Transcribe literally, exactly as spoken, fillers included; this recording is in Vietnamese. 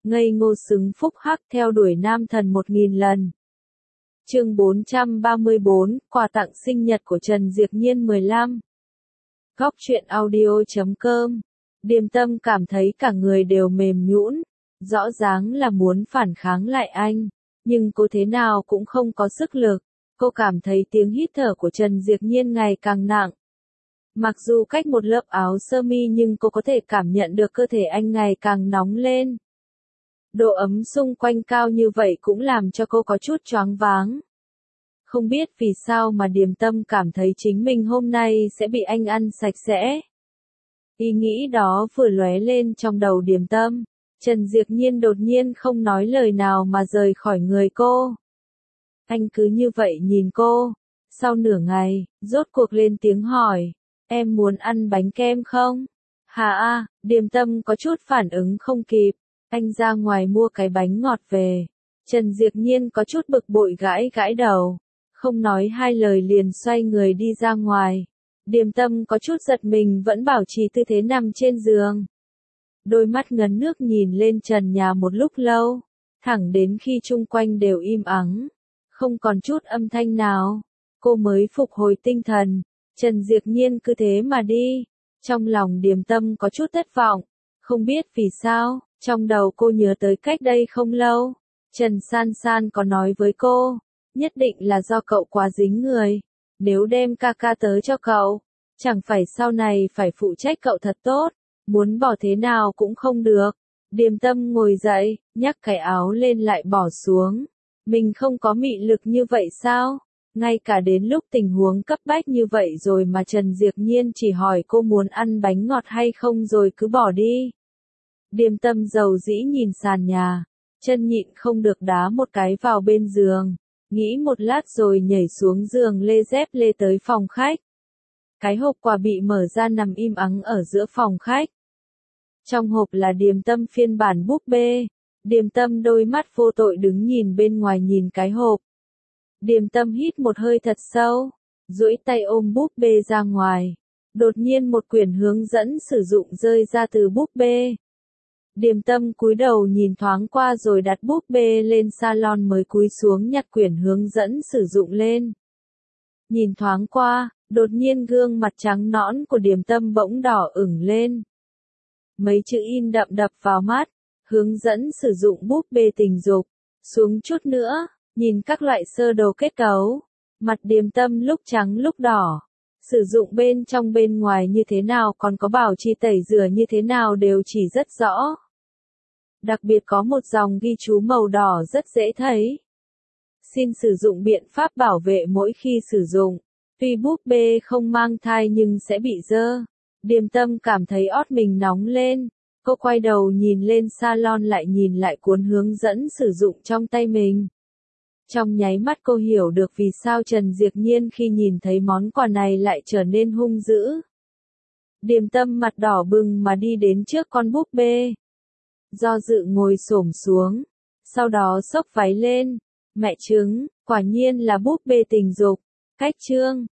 ngây ngô xứng phúc hắc theo đuổi nam thần một nghìn lần. Chương bốn trăm ba mươi bốn, quà tặng sinh nhật của Trần Diệp Nhiên mười lăm. Góc truyện audio chấm com. Điềm Tâm cảm thấy cả người đều mềm nhũn, rõ ràng là muốn phản kháng lại anh, nhưng cô thế nào cũng không có sức lực. Cô cảm thấy tiếng hít thở của Trần Diệp Nhiên ngày càng nặng. Mặc dù cách một lớp áo sơ mi nhưng cô có thể cảm nhận được cơ thể anh ngày càng nóng lên. Độ ấm xung quanh cao như vậy cũng làm cho cô có chút choáng váng. Không biết vì sao mà Điềm Tâm cảm thấy chính mình hôm nay sẽ bị anh ăn sạch sẽ. Ý nghĩ đó vừa lóe lên trong đầu Điềm Tâm, Trần Diệp Nhiên đột nhiên không nói lời nào mà rời khỏi người cô. Anh cứ như vậy nhìn cô, sau nửa ngày, rốt cuộc lên tiếng hỏi, em muốn ăn bánh kem không? Hà a, Điềm Tâm có chút phản ứng không kịp, anh ra ngoài mua cái bánh ngọt về. Trần Diệp Nhiên có chút bực bội gãi gãi đầu, không nói hai lời liền xoay người đi ra ngoài. Điềm Tâm có chút giật mình vẫn bảo trì tư thế nằm trên giường. Đôi mắt ngấn nước nhìn lên trần nhà một lúc lâu, thẳng đến khi chung quanh đều im ắng, không còn chút âm thanh nào, cô mới phục hồi tinh thần. Trần Diệp Nhiên cứ thế mà đi, trong lòng Điềm Tâm có chút thất vọng, không biết vì sao, trong đầu cô nhớ tới cách đây không lâu, Trần San San có nói với cô, nhất định là do cậu quá dính người, nếu đem ca ca tới cho cậu, chẳng phải sau này phải phụ trách cậu thật tốt, muốn bỏ thế nào cũng không được. Điềm Tâm ngồi dậy, nhắc cái áo lên lại bỏ xuống, mình không có mị lực như vậy sao? Ngay cả đến lúc tình huống cấp bách như vậy rồi mà Trần Diệp Nhiên chỉ hỏi cô muốn ăn bánh ngọt hay không rồi cứ bỏ đi. Điềm Tâm dầu dĩ nhìn sàn nhà, chân nhịn không được đá một cái vào bên giường, nghĩ một lát rồi nhảy xuống giường lê dép lê tới phòng khách. Cái hộp quà bị mở ra nằm im ắng ở giữa phòng khách. Trong hộp là Điềm Tâm phiên bản búp bê. Điềm Tâm đôi mắt vô tội đứng nhìn bên ngoài nhìn cái hộp. Điềm Tâm hít một hơi thật sâu, duỗi tay ôm búp bê ra ngoài. Đột nhiên một quyển hướng dẫn sử dụng rơi ra từ búp bê. Điềm Tâm cúi đầu nhìn thoáng qua rồi đặt búp bê lên salon mới cúi xuống nhặt quyển hướng dẫn sử dụng lên. Nhìn thoáng qua, đột nhiên gương mặt trắng nõn của Điềm Tâm bỗng đỏ ửng lên. Mấy chữ in đậm đập vào mắt, hướng dẫn sử dụng búp bê tình dục, xuống chút nữa, nhìn các loại sơ đồ kết cấu, mặt Điềm Tâm lúc trắng lúc đỏ, sử dụng bên trong bên ngoài như thế nào còn có bảo trì tẩy rửa như thế nào đều chỉ rất rõ. Đặc biệt có một dòng ghi chú màu đỏ rất dễ thấy. Xin sử dụng biện pháp bảo vệ mỗi khi sử dụng, tuy búp bê không mang thai nhưng sẽ bị dơ. Điềm Tâm cảm thấy ót mình nóng lên, cô quay đầu nhìn lên salon lại nhìn lại cuốn hướng dẫn sử dụng trong tay mình. Trong nháy mắt cô hiểu được vì sao Trần Diệp Nhiên khi nhìn thấy món quà này lại trở nên hung dữ. Điềm Tâm mặt đỏ bừng mà đi đến trước con búp bê. Do dự ngồi xổm xuống, sau đó xốc váy lên. Mẹ trứng, quả nhiên là búp bê tình dục. Cách chương